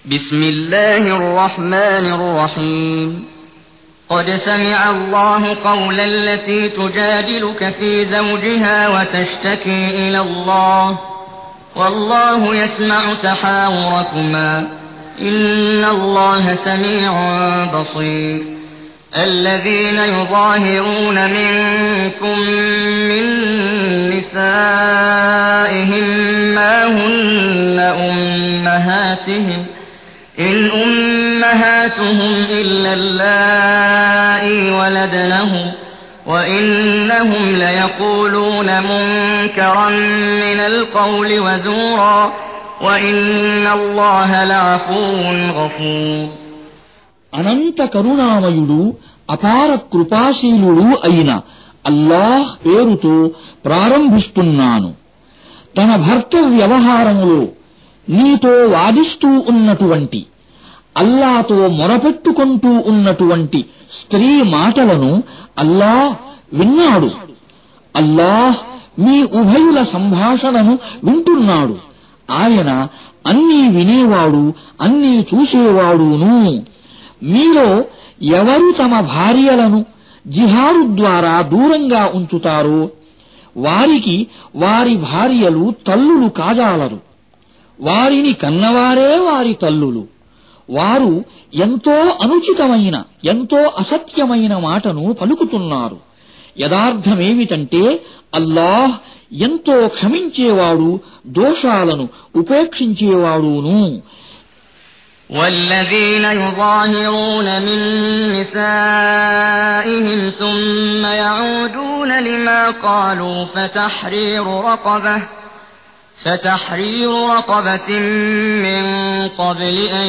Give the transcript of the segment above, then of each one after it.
بسم الله الرحمن الرحيم قد سمع الله قول التي تجادلك في زوجها وتشتكي إلى الله والله يسمع تحاوركما إن الله سميع بصير الذين يظاهرون منكم من نسائهم ما هن أمهاتهم إن أمهاتهم إلا اللائي ولدنهم وإنهم ليقولون منكرا من القول وزورا وإن الله لعفو غفور అనంత కరుణామయుడు అపార కృపాశీలుడు అయిన అల్లాహ్ పేరుతో ప్రారంభిస్తున్నాను. తన భర్త వ్యవహారములో నీతో వాదిస్తూ ఉన్నటువంటి, అల్లాతో మొరపెట్టుకుంటూ ఉన్నటువంటి స్త్రీ మాటలను అల్లాహ్ విన్నాడు. అల్లాహ్ మీ ఉభయుల సంభాషణను వింటున్నాడు. ఆయన అన్నీ వినేవాడు, అన్నీ చూసేవాడును. మీలో ఎవరు తమ భార్యలను జిహాదు ద్వారా దూరంగా ఉంచుతారో వారికి వారి భార్యలు తల్లులు కాజాలరు. వారిని కన్నవారే వారి తల్లులు. వారు ఎంతో అనుచితమైన, ఎంతో అసత్యమైన మాటను పలుకుతున్నారు. యదార్థమేమిటంటే అల్లాహ్ ఎంతో క్షమించేవాడు, దోషాలను ఉపేక్షించేవాడును. والذين يظاهرون من نسائهم ثم يعودون لما قالوا فتحرير رقبة من قبل أن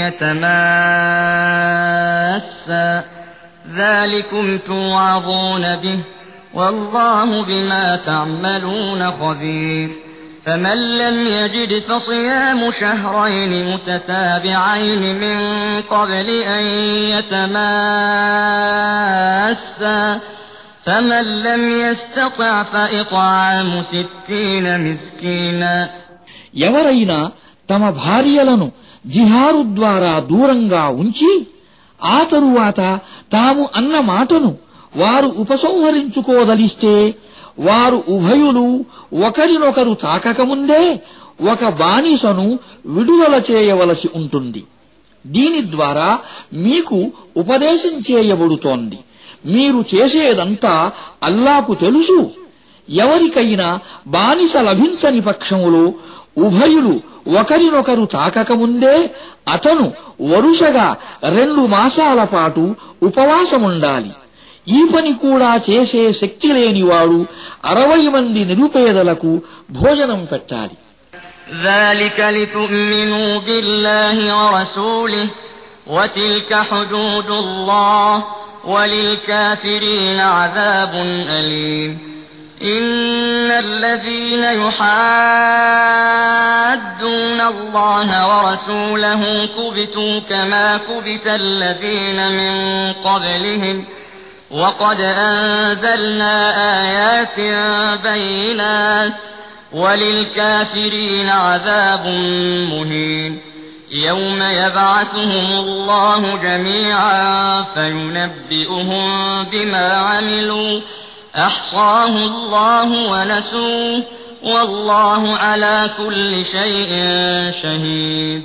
يتماسا ذلكم توعظون به والله بما تعملون خبير فمن لم يجد فصيام شهرين متتابعين من قبل أن يتماسا فمن لم يستطع فإطعام 60 مسكينا ఎవరైనా తమ భార్యలను జిహారు ద్వారా దూరంగా ఉంచి ఆ తరువాత తాము అన్న మాటను వారు ఉపసంహరించుకోదలిస్తే వారు ఉభయులు ఒకరినొకరు తాకకముందే ఒక బానిసను విడుదల చేయవలసి ఉంటుంది. దీని ద్వారా మీకు ఉపదేశం చేయబడుతోంది. మీరు చేసేదంతా అల్లాకు తెలుసు. ఎవరికైనా బానిస లభించని పక్షములో ఉభయులు ఒకరినొకరు తాకకముందే అతను వరుసగా 2 మాసాల పాటు ఉపవాసముండాలి. ఈ పని కూడా చేసే శక్తి లేనివాడు 60 మంది నిరుపేదలకు భోజనం పెట్టాలి. ذلك لتؤمنوا بالله ورسوله وتلك حدود الله وللكافرين عذاب أليم إن الذين يحادون الله ورسوله كبتوا كما كبت الذين من قبلهم وقد أنزلنا آيات بينات وللكافرين عذاب مهين يوم يبعثهم الله جميعا فينبئهم بما عملوا أحصاه الله ونسوه والله على كل شيء شهيد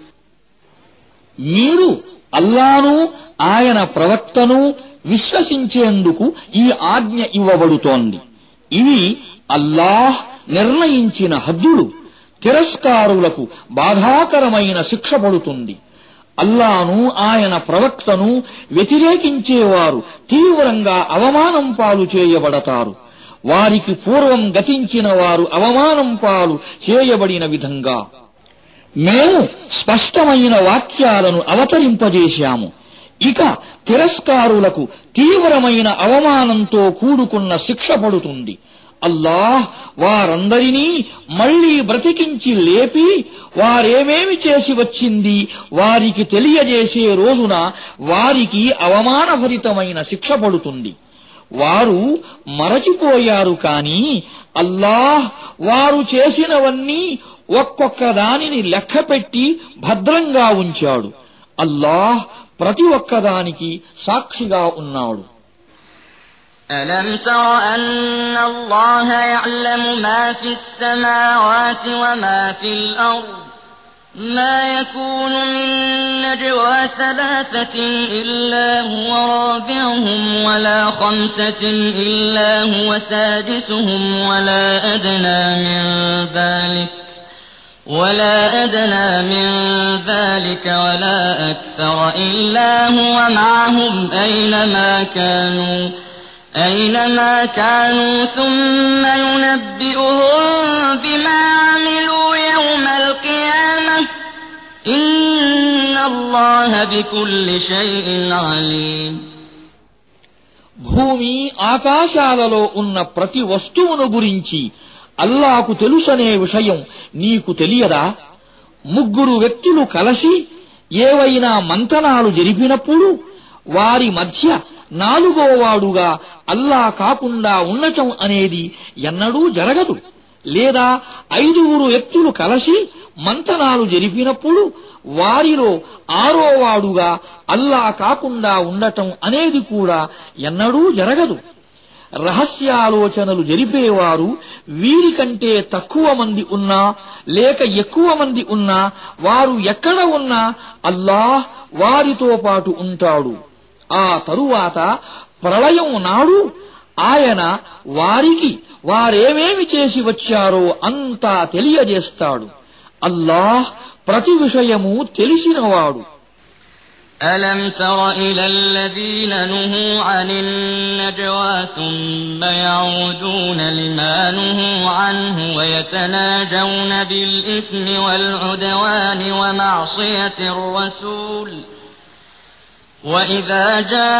మీరు అల్లాను ఆయన ప్రవక్తను విశ్వసించేందుకు ఈ ఆజ్ఞ ఇవ్వబడుతోంది. ఇవి అల్లాహ్ నిర్ణయించిన హద్దులు. తిరస్కారులకు బాధాకరమైన శిక్ష పడుతుంది. అల్లాను ఆయన ప్రవక్తను వ్యతిరేకించేవారు తీవ్రంగా అవమానం పాలు చేయబడతారు. వారికి పూర్వం గతించిన వారు అవమానం పాలు చేయబడిన విధంగా మేము స్పష్టమైన వాక్యాలను అవతరింపజేశాము. ఇక తిరస్కారులకు తీవ్రమైన అవమానంతో కూడుకున్న శిక్ష పడుతుంది. అల్లాహ్ వారందరినీ మళ్లీ బ్రతికించి లేపి వారేమేమి చేసి వచ్చింది వారికి తెలియజేసే రోజున వారికి అవమానభరితమైన శిక్ష పడుతుంది. వారు మరచిపోయారు కాని అల్లాహ్ వారు చేసినవన్నీ ఒక్కొక్క దానిని లెక్కపెట్టి భద్రంగా ఉంచాడు. అల్లాహ్ ప్రతి ఒక్కదానికి సాక్షిగా ఉన్నాడు. ألم تر أن الله يعلم ما في السماوات وما في الأرض ما يكون من نجوى ثلاثة إلا هو رابعهم ولا خمسة إلا هو سادسهم ولا أدنى من ذلك ولا أكثر إلا هو معهم أينما كانوا ثم ينبئهم بما عملوا يوم القيامة إن الله بكل شيء عليم. భూమి ఆకాశాలలో ఉన్న ప్రతి వస్తువును గురించి అల్లాహకు తెలుసనే విషయం నీకు తెలియదా? ముగ్గురు వ్యక్తులు కలసి ఏవైనా మంతనాలు జరిపినప్పుడు వారి మధ్య నాలుగోవాడుగా అల్లాహ్ కాకుండా ఉండటం అనేది ఎన్నడూ జరగదు. లేదా 5 వ్యక్తులు కలసి మంతనాలు జరిపినప్పుడు వారిలో 6వాడుగా అల్లాహ్ కాకుండా ఉండటం అనేది కూడా ఎన్నడూ జరగదు. రహస్యాలోచనలు జరిపేవారు వీరికంటే తక్కువ మంది ఉన్నా లేక ఎక్కువ మంది ఉన్నా వారు ఎక్కడ ఉన్నా అల్లాహ్ వారితో పాటు ఉంటాడు. ఆ తరువాత ప్రళయం నాడు ఆయన వారికి వారేమేమి చేసి వచ్చారో అంతా తెలియజేస్తాడు. అల్లాహ్ ప్రతి విషయము తెలిసినవాడు. ألم تر إلى الذين نهوا عن النجوى ثم يعودون لما نهوا عنه ويتناجون بالإثم والعدوان ومعصية الرسول وإذا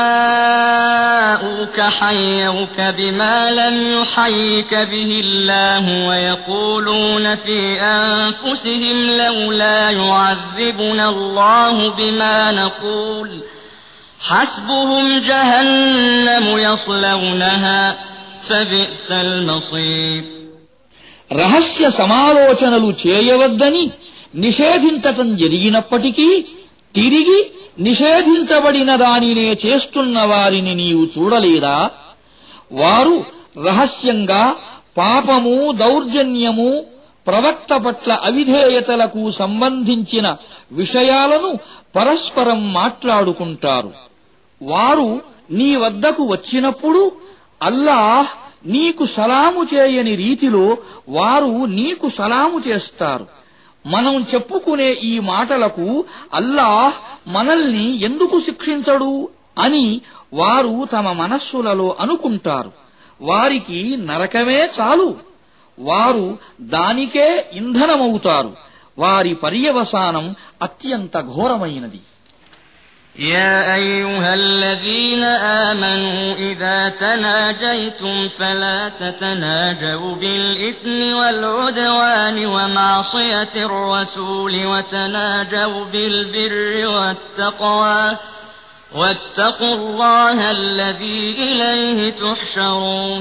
جاءوك حيوك بما لم يحيك به الله ويقولون في أنفسهم لولا يعذبنا الله بما نقول حسبهم جهنم يصلونها فبئس المصير. రహస్య సమాలోచనలు చేయవద్దని నిషేధించటం జరిగినప్పటికీ తిరిగి నిషేధించబడిన దానినే చేస్తున్న వారిని నీవు చూడలేదా? వారు రహస్యంగా పాపము, దౌర్జన్యము, ప్రవక్త పట్ల అవిధేయతలకు సంబంధించిన విషయాలను పరస్పరం మాట్లాడుకుంటారు. వారు నీ వద్దకు వచ్చినప్పుడు అల్లాహ్ నీకు సలాము చేయని రీతిలో వారు నీకు సలాము చేస్తారు. మనం చెప్పుకునే ఈ మాటలకు అల్లాహ్ మనల్ని ఎందుకు శిక్షించడు అని వారు తమ మనస్సులలో అనుకుంటారు. వారికి నరకమే చాలు, వారు దానికే ఇంధనమవుతారు. వారి పర్యవసానం అత్యంత ఘోరమైనది. يا أيها الذين آمنوا إذا تناجيتم فلا تتناجوا بالإثم والعدوان ومعصية الرسول وتناجوا بالبر والتقوى واتقوا الله الذي إليه تحشرون.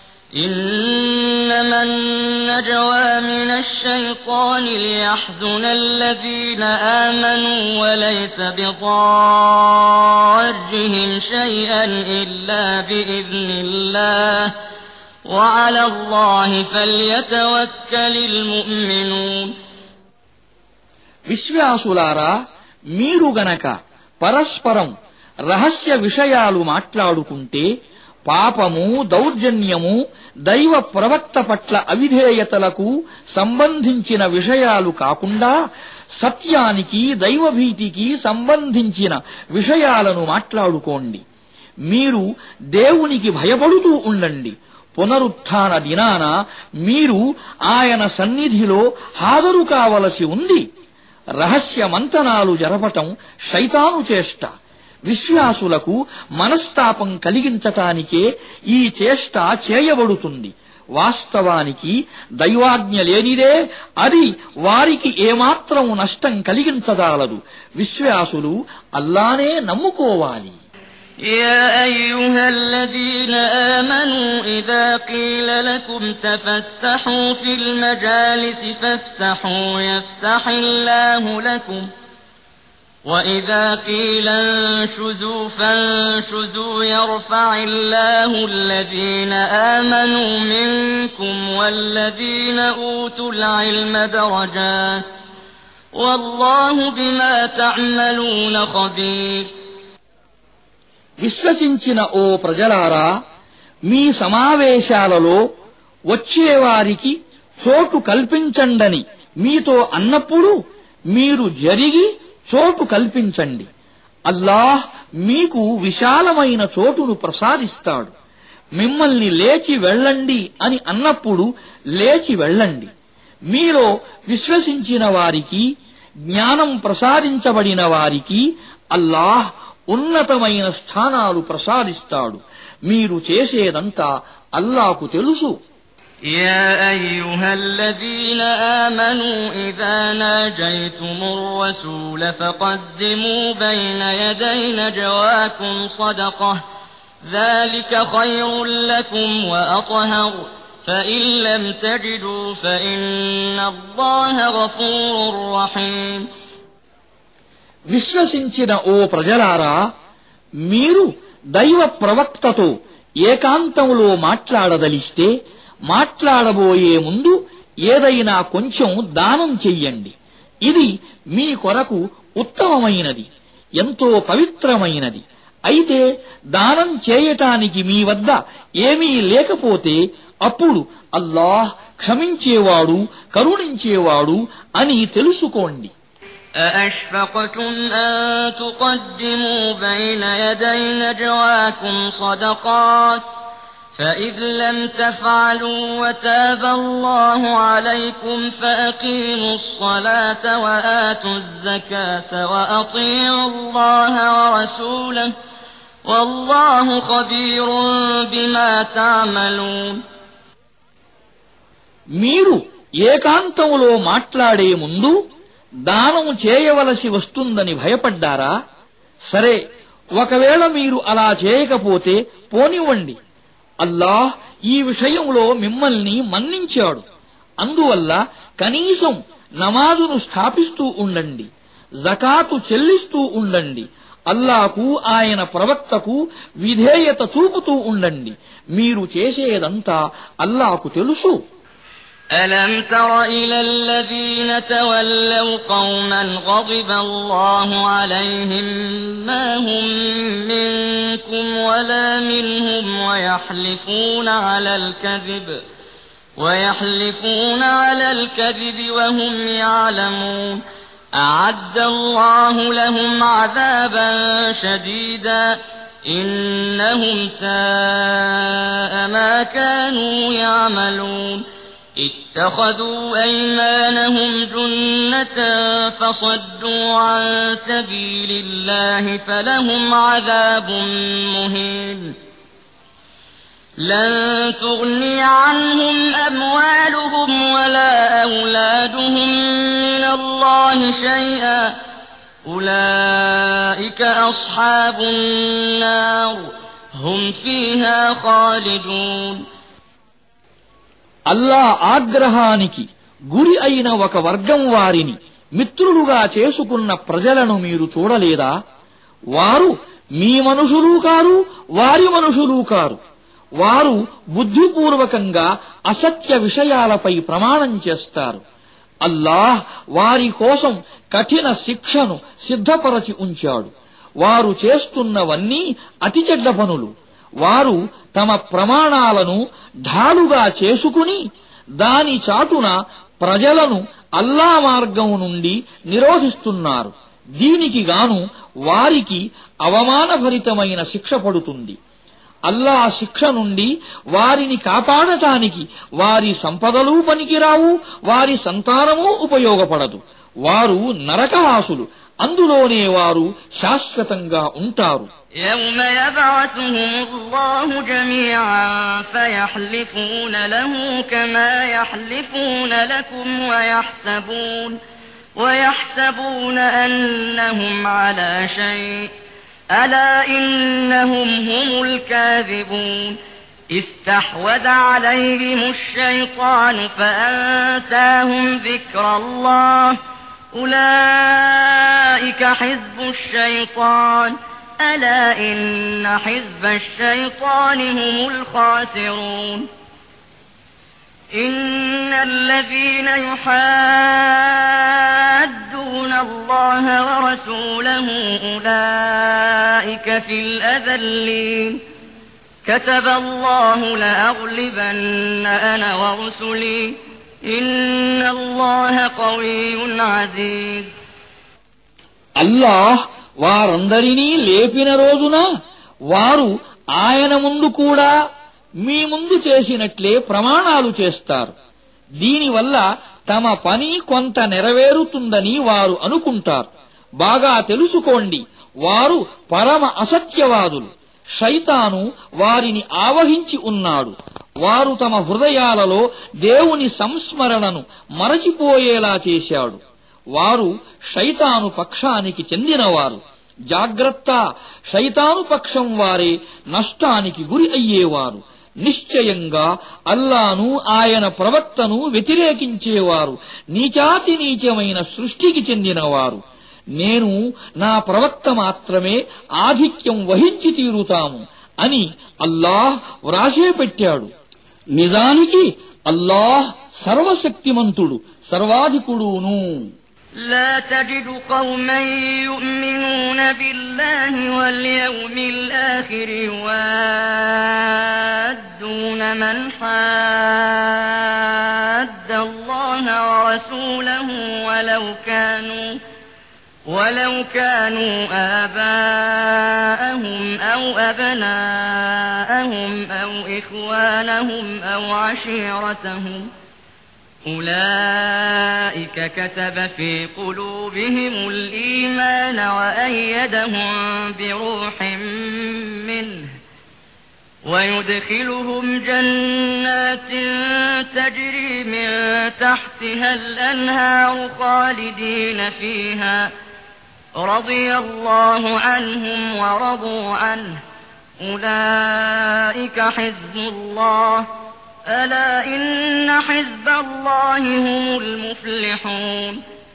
إنما النجوى من الشيطان ليحزن الذين آمنوا وليس بضارهم شيئا إلا بإذن الله وعلى الله فليتوكل المؤمنون. విశ్వాసులారా, మీరు గనక పరస్పరం రహస్య విషయాలు మాట్లాడుకుంటే పాపము, దౌర్జన్యము, దైవ ప్రవక్త పట్ల అవిధేయతలకు సంబంధించిన విషయాలు కాకుండా సత్యానికి, దైవభీతికి సంబంధించిన విషయాలను మాట్లాడుకోండి. మీరు దేవునికి భయపడుతూ ఉండండి. పునరుత్థాన దినాన మీరు ఆయన సన్నిధిలో హాజరు కావలసి ఉంది. రహస్య మంతనాలు జరపటం శైతాను చేష్ట. విశ్వాసులకు మనస్తాపం కలిగించటానికే ఈ చేష్ట చేయబడుతుంది. వాస్తవానికి దైవాజ్ఞ లేనిదే అది వారికి ఏమాత్రం నష్టం కలిగించదాలదు. విశ్వాసులు అల్లానే నమ్ముకోవాలి. يا أيها الذين آمنوا إذا قيل لكم تفسحوا في المجالس فافسحوا يفسح الله لكم وإذا قيل انشزوا فانشزوا يرفع الله الذين آمنوا منكم والذين أوتوا العلم درجات والله بما تعملون خبير. విశ్వసించిన ఓ ప్రజలారా, మీ సమావేశాలలో వచ్చేవారికి చోటు కల్పించండని మీతో అన్నప్పుడు మీరు జరిగి చోటు కల్పించండి. అల్లాహ్ మీకు విశాలమైన చోటును ప్రసాదిస్తాడు. మిమ్మల్ని లేచి వెళ్ళండి అని అన్నప్పుడు లేచి వెళ్ళండి. మీలో విశ్వసించిన వారికి, జ్ఞానం ప్రసాదించబడిన వారికి అల్లాహ్ ఉన్నతమైన స్థానాలు ప్రసాదిస్తాడు. మీరు చేసేదంతా అల్లాహ్కు తెలుసు. يا أيها الذين آمنوا إذا ناجيتم الرسول فقدموا بين يدي نجواكم صدقة ذلك خير لكم وأطهر فإن لم تجدوا فإن الله غفور رحيم. విశ్వసించిన ఓ ప్రజలారా, మీరు దైవ ప్రవక్తతో ఏకాంతంలో మాట్లాడదలిస్తే మాట్లాడబోయే ముందు ఏదైనా కొంచెం దానం చెయ్యండి. ఇది మీ కొరకు ఉత్తమమైనది, ఎంతో పవిత్రమైనది. అయితే దానం చేయటానికి మీ వద్ద ఏమీ లేకపోతే అప్పుడు అల్లాహ్ క్షమించేవాడు, కరుణించేవాడు అని తెలుసుకోండి. أأشفقتم أن تقدموا بين يدي نجواكم صدقات فإذ لم تفعلوا وتاب الله عليكم فأقيموا الصلاة وآتوا الزكاة وأطيعوا الله ورسوله والله خبير بما تعملون. మీరు ఏకాంతములో మాట్లాడే ముందు దానం చేయవలసి వస్తుందని భయపడ్డారా? సరే, ఒకవేళ మీరు అలా చేయకపోతే పోనివ్వండి. అల్లాహ్ ఈ విషయంలో మిమ్మల్ని మన్నించాడు. అందువల్ల కనీసం నమాజును స్థాపిస్తూ ఉండండి, జకాతు చెల్లిస్తూ ఉండండి, అల్లాహకు ఆయన ప్రవక్తకు విధేయత చూపుతూ ఉండండి. మీరు చేసేదంతా అల్లాహకు తెలుసు. ألم تر إلى الذين تولوا قوما غضب الله عليهم ما هم منكم ولا منهم ويحلفون على الكذب وهم يعلمون أعد الله لهم عذابا شديدا إنهم ساء ما كانوا يعملون اتخذوا أيمانهم جنة فصدوا عن سبيل الله فلهم عذاب مهين لن تغني عنهم أموالهم ولا أولادهم من الله شيئا أولئك أصحاب النار هم فيها خالدون. అల్లాహ్ ఆగ్రహానికి గురి అయిన ఒక వర్గం వారిని మిత్రులుగా చేసుకున్న ప్రజలను మీరు చూడలేదా? వారు మీ మనుషులు కారు, వారి మనుషులు కారు. వారు బుద్ధిపూర్వకంగా అసత్య విషయాలపై ప్రమాణం చేస్తారు. అల్లాహ్ వారి కోసం కఠిన శిక్షను సిద్ధపరచి ఉంచాడు. వారు చేస్తున్నవన్నీ అతి చెడ్డ పనులు. వారు తమ ప్రమాణాలను ఢాలుగా చేసుకుని దాని చాటున ప్రజలను అల్లా మార్గం నుండి నిరోధిస్తున్నారు. దీనికి గాను వారికి అవమానభరితమైన శిక్ష పడుతుంది. అల్లా శిక్ష నుండి వారిని కాపాడటానికి వారి సంపదలు పనికిరావు, వారి సంతానమూ ఉపయోగపడదు. వారు నరకవాసులు, అందులోనే వారు శాశ్వతంగా ఉంటారు. يوم يبعثهم الله جميعا فيحلفون له كما يحلفون لكم ويحسبون أنهم على شيء ألا إنهم هم الكاذبون استحوذ عليهم الشيطان فأنساهم ذكر الله أولئك حزب الشيطان ألا إن حزب الشيطان هم الخاسرون إن الذين يحادون الله ورسوله أولئك في الأذلين كتب الله لأغلبن أنا ورسلي إن الله قوي عزيز. అల్లాహ్ వారందరినీ లేపిన రోజున వారు ఆయన ముందు కూడా మీ ముందు చేసినట్లే ప్రమాణాలు చేస్తారు. దీనివల్ల తమ పని కొంత నెరవేరుతుందని వారు అనుకుంటారు. బాగా తెలుసుకోండి, వారు పరమ అసత్యవాదులు. శైతాను వారిని ఆవహించి ఉన్నాడు. వారు తమ హృదయాలలో దేవుని సంస్మరణను మరచిపోయేలా చేశాడు. వారు శైతాను పక్షానికి చెందినవారు. జాగ్రత్త, శైతాను పక్షం వారే నష్టానికి గురి అయ్యేవారు. నిశ్చయంగా అల్లాను ఆయన ప్రవక్తను వ్యతిరేకించేవారు నీచాతి నీచమైన సృష్టికి చెందినవారు. నేను నా ప్రవక్త మాత్రమే ఆధిక్యం వహించి తీరుతాము అని అల్లాహ్ వ్రాసేపెట్టాడు. నిజానికి అల్లాహ్ సర్వశక్తిమంతుడు, సర్వాధికుడును. لا تجد قوما يؤمنون بالله واليوم الآخر يوادون من حاد الله ورسوله ولو كانوا آباءهم أو أبناءهم أو إخوانهم أو عشيرتهم أولئك كتب في قلوبهم الإيمان وأيدهم بروح منه ويدخلهم جنات تجري من تحتها الأنهار خالدين فيها رضي الله عنهم ورضوا عنه أولئك حزب الله ألا إن حزب الله هم المفلحون.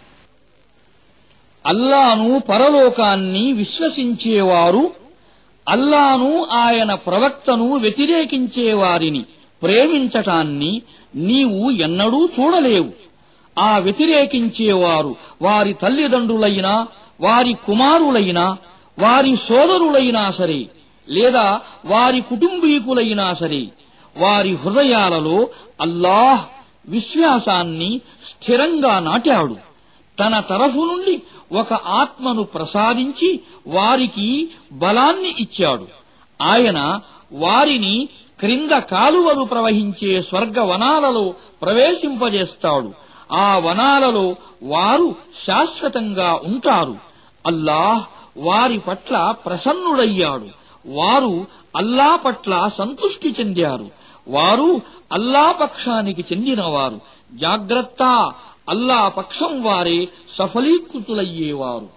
అల్లాను పరలోకాన్ని విశ్వసించేవారు అల్లాను ఆయన ప్రవక్తను వ్యతిరేకించేవారిని ప్రేమించటాన్ని నీవు ఎన్నడూ చూడలేవు. ఆ వ్యతిరేకించేవారు వారి తల్లిదండ్రులైనా, వారి కుమారులైనా, వారి సోదరులైనా సరే, లేదా వారి కుటుంబీకులైనా సరే, వారి హృదయాలలో అల్లాహ్ విశ్వాసాన్ని స్థిరంగా నాటాడు. తన తరఫు నుండి ఒక ఆత్మను ప్రసాదించి వారికి బలాన్ని ఇచ్చాడు. ఆయన వారిని క్రింద కాలువలు ప్రవహించే స్వర్గవనాలలో ప్రవేశింపజేస్తాడు. ఆ వనాలలో వారు శాశ్వతంగా ఉంటారు. అల్లాహ్ వారి పట్ల ప్రసన్నుడయ్యాడు. వారు అల్లా పట్ల సంతృష్టి చెందారు. వారు అల్లా పక్షానికి చెందినవారు. జాగ్రత్త, అల్లా పక్షం వారే సఫలీకృతులయ్యేవారు.